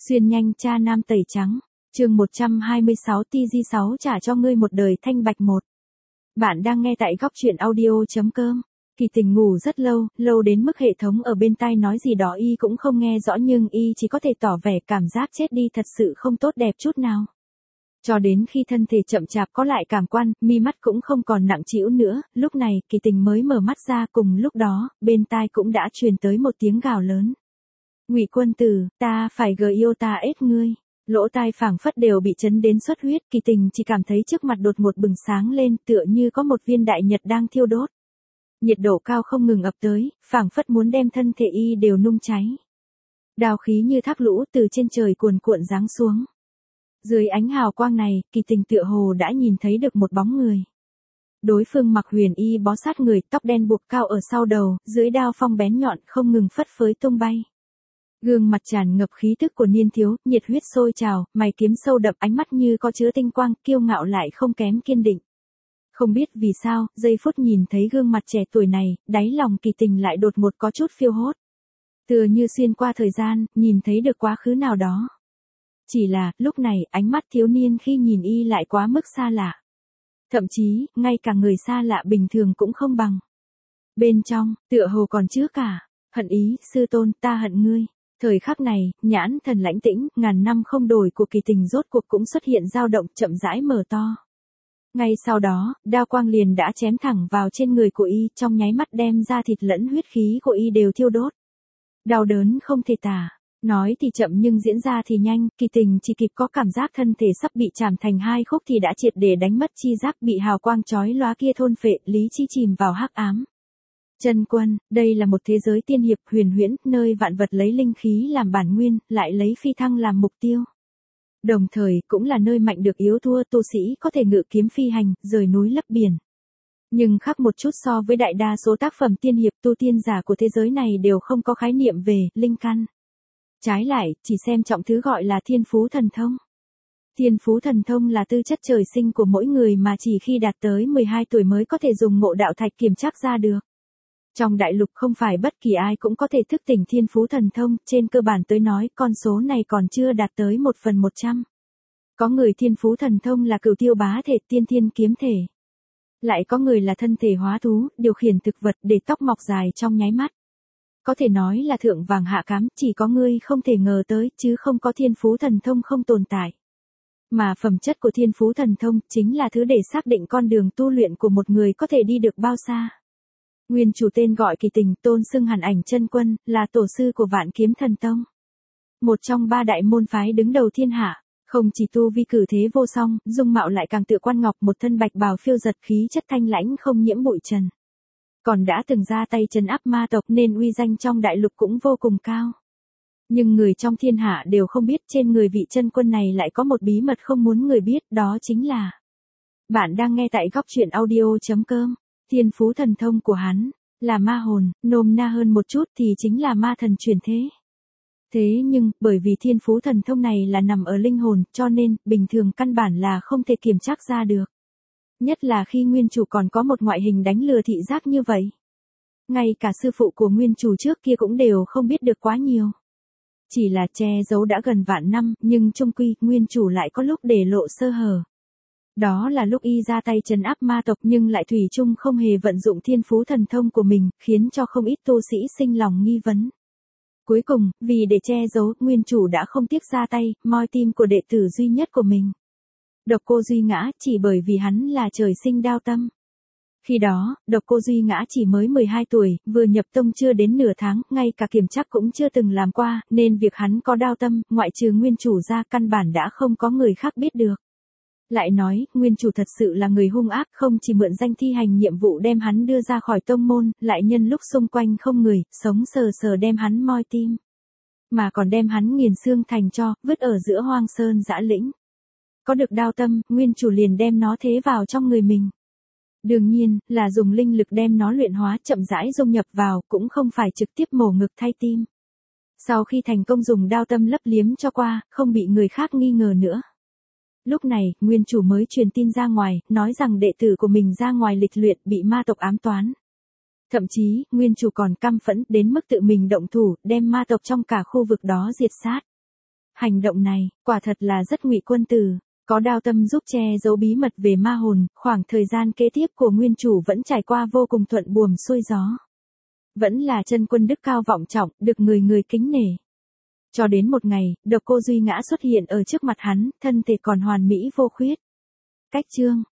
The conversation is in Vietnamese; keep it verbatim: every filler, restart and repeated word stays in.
Xuyên nhanh cha nam tẩy trắng, chương một trăm hai mươi sáu T G sáu trả cho ngươi một đời thanh bạch một. Bạn đang nghe tại góc truyện audio.com. Kỳ Tình ngủ rất lâu, lâu đến mức hệ thống ở bên tai nói gì đó y cũng không nghe rõ nhưng y chỉ có thể tỏ vẻ cảm giác chết đi thật sự không tốt đẹp chút nào. Cho đến khi thân thể chậm chạp có lại cảm quan, mi mắt cũng không còn nặng trĩu nữa, lúc này Kỳ Tình mới mở mắt ra, cùng lúc đó, bên tai cũng đã truyền tới một tiếng gào lớn. Ngụy Quân Tử, ta phải gờ yêu ta ết ngươi. Lỗ tai phảng phất đều bị chấn đến xuất huyết, Kỳ Tình chỉ cảm thấy trước mặt đột ngột bừng sáng lên, tựa như có một viên đại nhật đang thiêu đốt. Nhiệt độ cao không ngừng ập tới, phảng phất muốn đem thân thể y đều nung cháy. Đao khí như thác lũ từ trên trời cuồn cuộn giáng xuống. Dưới ánh hào quang này, Kỳ Tình tựa hồ đã nhìn thấy được một bóng người. Đối phương mặc huyền y bó sát người, tóc đen buộc cao ở sau đầu, dưới đao phong bén nhọn không ngừng phất phới tung bay. Gương mặt tràn ngập khí tức của niên thiếu, nhiệt huyết sôi trào, mày kiếm sâu đậm, ánh mắt như có chứa tinh quang, kiêu ngạo lại không kém kiên định. Không biết vì sao, giây phút nhìn thấy gương mặt trẻ tuổi này, đáy lòng Kỳ Tình lại đột ngột có chút phiêu hốt. Tựa như xuyên qua thời gian, nhìn thấy được quá khứ nào đó. Chỉ là, lúc này, ánh mắt thiếu niên khi nhìn y lại quá mức xa lạ. Thậm chí, ngay cả người xa lạ bình thường cũng không bằng. Bên trong, tựa hồ còn chứa cả, hận ý, sư tôn, ta hận ngươi. Thời khắc này, nhãn thần lãnh tĩnh, ngàn năm không đổi của Kỳ Tình rốt cuộc cũng xuất hiện dao động, chậm rãi mở to. Ngay sau đó, đao quang liền đã chém thẳng vào trên người của y, trong nháy mắt đem ra thịt lẫn huyết khí của y đều thiêu đốt. Đau đớn không thể tả. Nói thì chậm nhưng diễn ra thì nhanh, Kỳ Tình chỉ kịp có cảm giác thân thể sắp bị chảm thành hai khúc thì đã triệt để đánh mất chi giác, bị hào quang chói lóa kia thôn phệ, lý trí chìm vào hắc ám. Chân Quân, đây là một thế giới tiên hiệp huyền huyễn, nơi vạn vật lấy linh khí làm bản nguyên, lại lấy phi thăng làm mục tiêu. Đồng thời, cũng là nơi mạnh được yếu thua, tu sĩ có thể ngự kiếm phi hành, rời núi lấp biển. Nhưng khác một chút so với đại đa số tác phẩm tiên hiệp, tu tiên giả của thế giới này đều không có khái niệm về linh căn. Trái lại, chỉ xem trọng thứ gọi là thiên phú thần thông. Thiên phú thần thông là tư chất trời sinh của mỗi người mà chỉ khi đạt tới mười hai tuổi mới có thể dùng ngộ đạo thạch kiểm trắc ra được. Trong đại lục không phải bất kỳ ai cũng có thể thức tỉnh thiên phú thần thông, trên cơ bản tới nói con số này còn chưa đạt tới một phần một trăm. Có người thiên phú thần thông là cửu tiêu bá thể, tiên thiên kiếm thể. Lại có người là thân thể hóa thú, điều khiển thực vật để tóc mọc dài trong nháy mắt. Có thể nói là thượng vàng hạ cám, chỉ có ngươi không thể ngờ tới, chứ không có thiên phú thần thông không tồn tại. Mà phẩm chất của thiên phú thần thông chính là thứ để xác định con đường tu luyện của một người có thể đi được bao xa. Nguyên chủ tên gọi Kỳ Tình, tôn xưng Hàn Ảnh Chân Quân, là tổ sư của Vạn Kiếm Thần Tông. Một trong ba đại môn phái đứng đầu thiên hạ, không chỉ tu vi cử thế vô song, dung mạo lại càng tựa quan ngọc, một thân bạch bào phiêu giật, khí chất thanh lãnh không nhiễm bụi trần. Còn đã từng ra tay trấn áp ma tộc nên uy danh trong đại lục cũng vô cùng cao. Nhưng người trong thiên hạ đều không biết trên người vị chân quân này lại có một bí mật không muốn người biết, đó chính là... Bạn đang nghe tại góc truyện audio.com. Thiên phú thần thông của hắn là ma hồn, nôm na hơn một chút thì chính là ma thần chuyển thế. Thế nhưng, bởi vì thiên phú thần thông này là nằm ở linh hồn, cho nên, bình thường căn bản là không thể kiểm trắc ra được. Nhất là khi nguyên chủ còn có một ngoại hình đánh lừa thị giác như vậy. Ngay cả sư phụ của nguyên chủ trước kia cũng đều không biết được quá nhiều. Chỉ là che giấu đã gần vạn năm, nhưng chung quy, nguyên chủ lại có lúc để lộ sơ hở. Đó là lúc y ra tay trấn áp ma tộc nhưng lại thủy chung không hề vận dụng thiên phú thần thông của mình, khiến cho không ít tu sĩ sinh lòng nghi vấn. Cuối cùng, vì để che giấu, nguyên chủ đã không tiếc ra tay, moi tim của đệ tử duy nhất của mình. Độc Cô Duy Ngã, chỉ bởi vì hắn là trời sinh đao tâm. Khi đó, Độc Cô Duy Ngã chỉ mới mười hai tuổi, vừa nhập tông chưa đến nửa tháng, ngay cả kiểm trắc cũng chưa từng làm qua, nên việc hắn có đao tâm, ngoại trừ nguyên chủ ra căn bản đã không có người khác biết được. Lại nói, nguyên chủ thật sự là người hung ác, không chỉ mượn danh thi hành nhiệm vụ đem hắn đưa ra khỏi tông môn, lại nhân lúc xung quanh không người, sống sờ sờ đem hắn moi tim. Mà còn đem hắn nghiền xương thành tro, vứt ở giữa hoang sơn dã lĩnh. Có được đao tâm, nguyên chủ liền đem nó thế vào trong người mình. Đương nhiên, là dùng linh lực đem nó luyện hóa, chậm rãi dung nhập vào, cũng không phải trực tiếp mổ ngực thay tim. Sau khi thành công dùng đao tâm lấp liếm cho qua, không bị người khác nghi ngờ nữa. Lúc này, nguyên chủ mới truyền tin ra ngoài, nói rằng đệ tử của mình ra ngoài lịch luyện bị ma tộc ám toán. Thậm chí, nguyên chủ còn căm phẫn đến mức tự mình động thủ, đem ma tộc trong cả khu vực đó diệt sát. Hành động này, quả thật là rất Ngụy Quân Tử, có Đao Tâm giúp che giấu bí mật về ma hồn, khoảng thời gian kế tiếp của nguyên chủ vẫn trải qua vô cùng thuận buồm xuôi gió. Vẫn là chân quân đức cao vọng trọng, được người người kính nể. Cho đến một ngày, Độc Cô Duy Ngã xuất hiện ở trước mặt hắn, thân thể còn hoàn mỹ vô khuyết. Cách chương